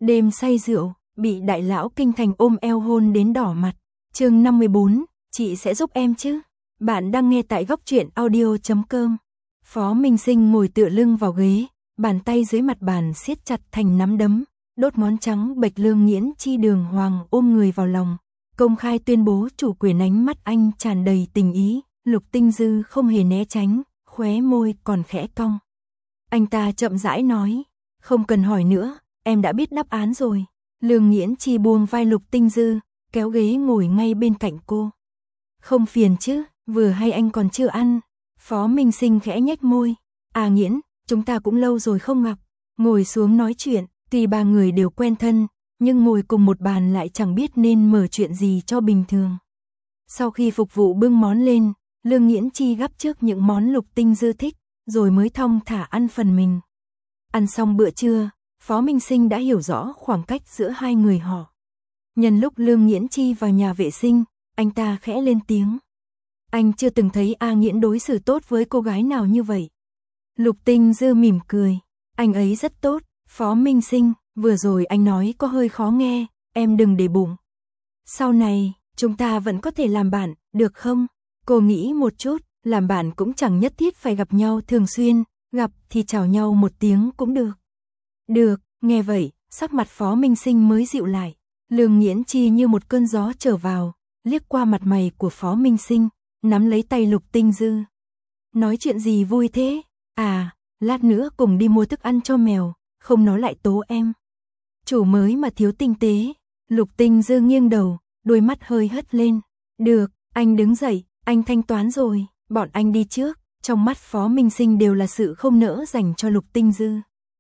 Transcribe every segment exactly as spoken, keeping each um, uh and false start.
Đêm say rượu, bị đại lão kinh thành ôm eo hôn đến đỏ mặt. Chương năm mươi bốn, chị sẽ giúp em chứ? Bạn đang nghe tại góc truyện audio chấm com. Phó Minh Sinh ngồi tựa lưng vào ghế, bàn tay dưới mặt bàn siết chặt thành nắm đấm, đốt ngón trắng bệch. Lương Nghiễn Chi đường hoàng ôm người vào lòng, công khai tuyên bố chủ quyền. Ánh mắt anh tràn đầy tình ý. Lục Tinh Dư không hề né tránh, khóe môi còn khẽ cong. Anh ta chậm rãi nói, không cần hỏi nữa, em đã biết đáp án rồi. Lương Nghiễn Chi buông vai Lục Tinh Dư, kéo ghế ngồi ngay bên cạnh cô. Không phiền chứ, vừa hay anh còn chưa ăn. Phó Minh Sinh khẽ nhếch môi. À Nghiễn, chúng ta cũng lâu rồi không gặp. Ngồi xuống nói chuyện, tuy ba người đều quen thân, nhưng ngồi cùng một bàn lại chẳng biết nên mở chuyện gì cho bình thường. Sau khi phục vụ bưng món lên, Lương Nghiễn Chi gắp trước những món Lục Tinh Dư thích, rồi mới thong thả ăn phần mình. Ăn xong bữa trưa, Phó Minh Sinh đã hiểu rõ khoảng cách giữa hai người họ. Nhân lúc Lương Nghiễn Chi vào nhà vệ sinh, anh ta khẽ lên tiếng. Anh chưa từng thấy A Nghiễn đối xử tốt với cô gái nào như vậy. Lục Tinh Dư mỉm cười. Anh ấy rất tốt, Phó Minh Sinh, vừa rồi anh nói có hơi khó nghe, em đừng để bụng. Sau này, chúng ta vẫn có thể làm bạn, được không? Cô nghĩ một chút, làm bạn cũng chẳng nhất thiết phải gặp nhau thường xuyên, gặp thì chào nhau một tiếng cũng được. Được, nghe vậy, sắc mặt Phó Minh Sinh mới dịu lại. Lương Nghiễn Chi như một cơn gió trở vào, liếc qua mặt mày của Phó Minh Sinh, nắm lấy tay Lục Tinh Dư. Nói chuyện gì vui thế? À, lát nữa cùng đi mua thức ăn cho mèo, không nó lại tố em. Chủ mới mà thiếu tinh tế. Lục Tinh Dư nghiêng đầu, đôi mắt hơi hất lên. Được, anh đứng dậy, anh thanh toán rồi, bọn anh đi trước. Trong mắt Phó Minh Sinh đều là sự không nỡ dành cho Lục Tinh Dư.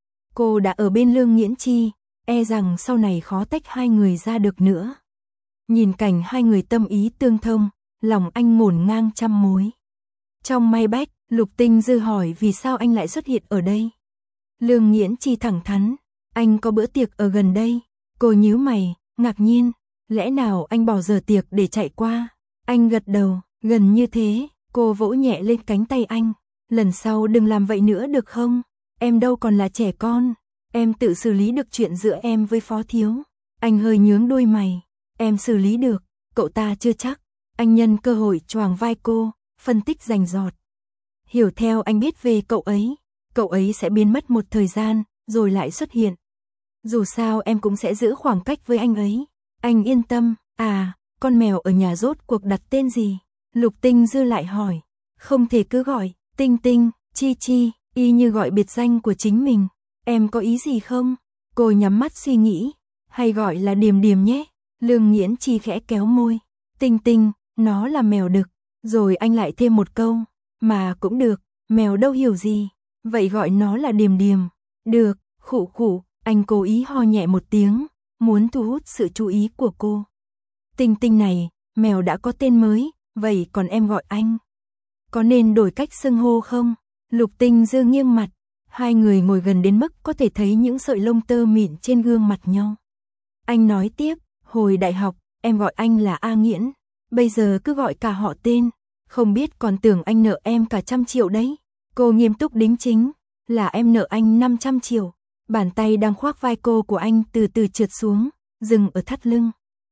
Cô đã ở bên Lương Nghiễn Chi, e rằng sau này khó tách hai người ra được nữa. Nhìn cảnh hai người tâm ý tương thông, lòng anh ngổn ngang trăm mối. Trong may bách, Lục Tinh Dư hỏi vì sao anh lại xuất hiện ở đây. Lương Nghiễn Chi thẳng thắn, anh có bữa tiệc ở gần đây. Cô nhíu mày, ngạc nhiên, lẽ nào anh bỏ giờ tiệc để chạy qua? Anh gật đầu, gần như thế. Cô vỗ nhẹ lên cánh tay anh. Lần sau đừng làm vậy nữa được không? Em đâu còn là trẻ con. Em tự xử lý được chuyện giữa em với Phó Thiếu. Anh hơi nhướng đôi mày. Em xử lý được, cậu ta chưa chắc. Anh nhân cơ hội choàng vai cô, phân tích rành rọt. Hiểu theo anh biết về cậu ấy. Cậu ấy sẽ biến mất một thời gian, rồi lại xuất hiện. Dù sao em cũng sẽ giữ khoảng cách với anh ấy. Anh yên tâm. À, con mèo ở nhà rốt cuộc đặt tên gì? Lục Tinh Dư lại hỏi. Không thể cứ gọi Tinh Tinh, Chi Chi, y như gọi biệt danh của chính mình. Em có ý gì không? Cô nhắm mắt suy nghĩ. Hay gọi là Điềm Điềm nhé. Lương Nghiễn Chi khẽ kéo môi. Tinh Tinh, nó là mèo đực. Rồi anh lại thêm một câu. Mà cũng được, mèo đâu hiểu gì. Vậy gọi nó là Điềm Điềm. Được, khụ khụ. Anh cố ý ho nhẹ một tiếng, muốn thu hút sự chú ý của cô. Tinh Tinh này, mèo đã có tên mới. Vậy còn em gọi anh, có nên đổi cách xưng hô không? Lục Tinh Dư nghiêng mặt, hai người ngồi gần đến mức có thể thấy những sợi lông tơ mịn trên gương mặt nhau. Anh nói tiếp, hồi đại học, em gọi anh là A Nghiễn, bây giờ cứ gọi cả họ tên, không biết còn tưởng anh nợ em cả trăm triệu đấy. Cô nghiêm túc đính chính, là em nợ anh năm trăm triệu. Bàn tay đang khoác vai cô của anh từ từ trượt xuống, dừng ở thắt lưng.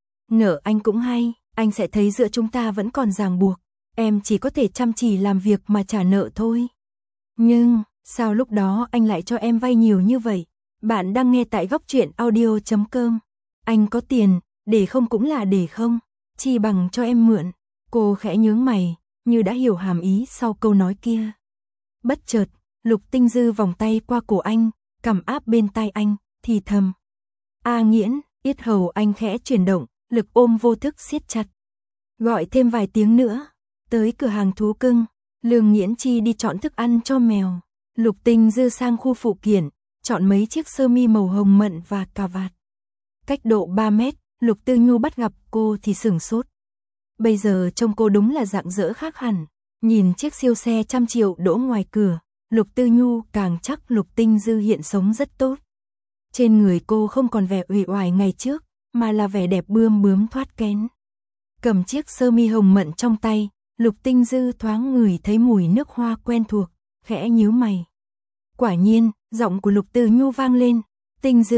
Nợ anh cũng hay. Anh sẽ thấy giữa chúng ta vẫn còn ràng buộc. Em chỉ có thể chăm chỉ làm việc mà trả nợ thôi. Nhưng, sao lúc đó anh lại cho em vay nhiều như vậy? Bạn đang nghe tại góc truyện audio chấm com. Anh có tiền, để không cũng là để không. Chi bằng cho em mượn. Cô khẽ nhướng mày, như đã hiểu hàm ý sau câu nói kia. Bất chợt, Lục Tinh Dư vòng tay qua cổ anh, cầm áp bên tai anh, thì thầm. A Nghiễn, yết hầu anh khẽ chuyển động. Lực ôm vô thức siết chặt. Gọi thêm vài tiếng nữa. Tới cửa hàng thú cưng, Lương Nghiễn Chi đi chọn thức ăn cho mèo. Lục Tinh Dư sang khu phụ kiện, chọn mấy chiếc sơ mi màu hồng mận và cà vạt. Cách độ ba mét, Lục Tư Nhu bắt gặp cô thì sửng sốt. Bây giờ trông cô đúng là dạng dỡ khác hẳn. Nhìn chiếc siêu xe trăm triệu đỗ ngoài cửa, Lục Tư Nhu càng chắc Lục Tinh Dư hiện sống rất tốt. Trên người cô không còn vẻ uể oải ngày trước, mà là vẻ đẹp bươm bướm thoát kén. Cầm chiếc sơ mi hồng mận trong tay, Lục Tinh Dư thoáng ngửi thấy mùi nước hoa quen thuộc, khẽ nhíu mày. Quả nhiên, giọng của Lục Tư Nhu vang lên. Tinh Dư,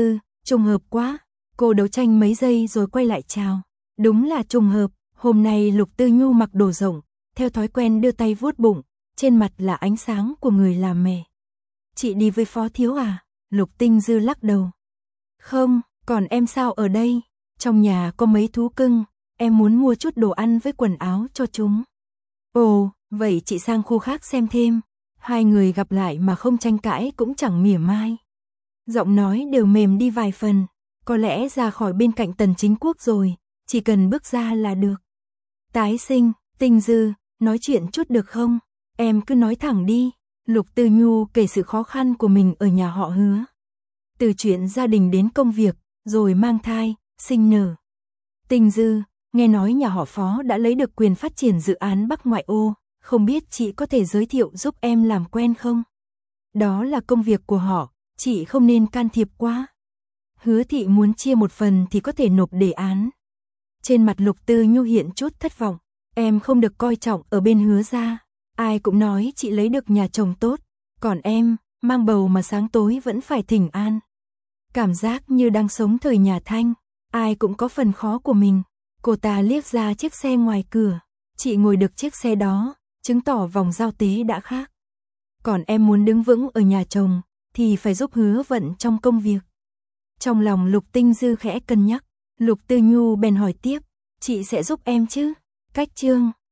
Trùng hợp quá. Cô đấu tranh mấy giây rồi quay lại chào. Đúng là trùng hợp, hôm nay Lục Tư Nhu mặc đồ rộng, theo thói quen đưa tay vuốt bụng, trên mặt là ánh sáng của người làm mẹ. Chị đi với Phó Thiếu à? Lục Tinh Dư lắc đầu. Không, còn em sao ở đây? Trong nhà có mấy thú cưng, em muốn mua chút đồ ăn với quần áo cho chúng. Ồ, vậy chị sang khu khác xem thêm. Hai người gặp lại mà không tranh cãi cũng chẳng mỉa mai. Giọng nói đều mềm đi vài phần, có lẽ ra khỏi bên cạnh Tần Chính Quốc rồi, chỉ cần bước ra là được. Tái sinh, Tinh Dư, nói chuyện chút được không? Em cứ nói thẳng đi. Lục Tư Nhu kể sự khó khăn của mình ở nhà họ Hứa. Từ chuyện gia đình đến công việc, rồi mang thai, sinh nở. Tinh Dư, nghe nói nhà họ Phó đã lấy được quyền phát triển dự án Bắc Ngoại ô, không biết chị có thể giới thiệu giúp em làm quen không? Đó là công việc của họ, chị không nên can thiệp quá. Hứa thị muốn chia một phần thì có thể nộp đề án. Trên mặt Lục Tư Nhu hiện chút thất vọng, em không được coi trọng ở bên Hứa gia. Ai cũng nói chị lấy được nhà chồng tốt, còn em, mang bầu mà sáng tối vẫn phải thỉnh an. Cảm giác như đang sống thời nhà Thanh, ai cũng có phần khó của mình. Cô ta liếc ra chiếc xe ngoài cửa, chị ngồi được chiếc xe đó, chứng tỏ vòng giao tế đã khác. Còn em muốn đứng vững ở nhà chồng, thì phải giúp Hứa Vận trong công việc. Trong lòng Lục Tinh Dư khẽ cân nhắc, Lục Tư Nhu bèn hỏi tiếp, chị sẽ giúp em chứ? Cách chương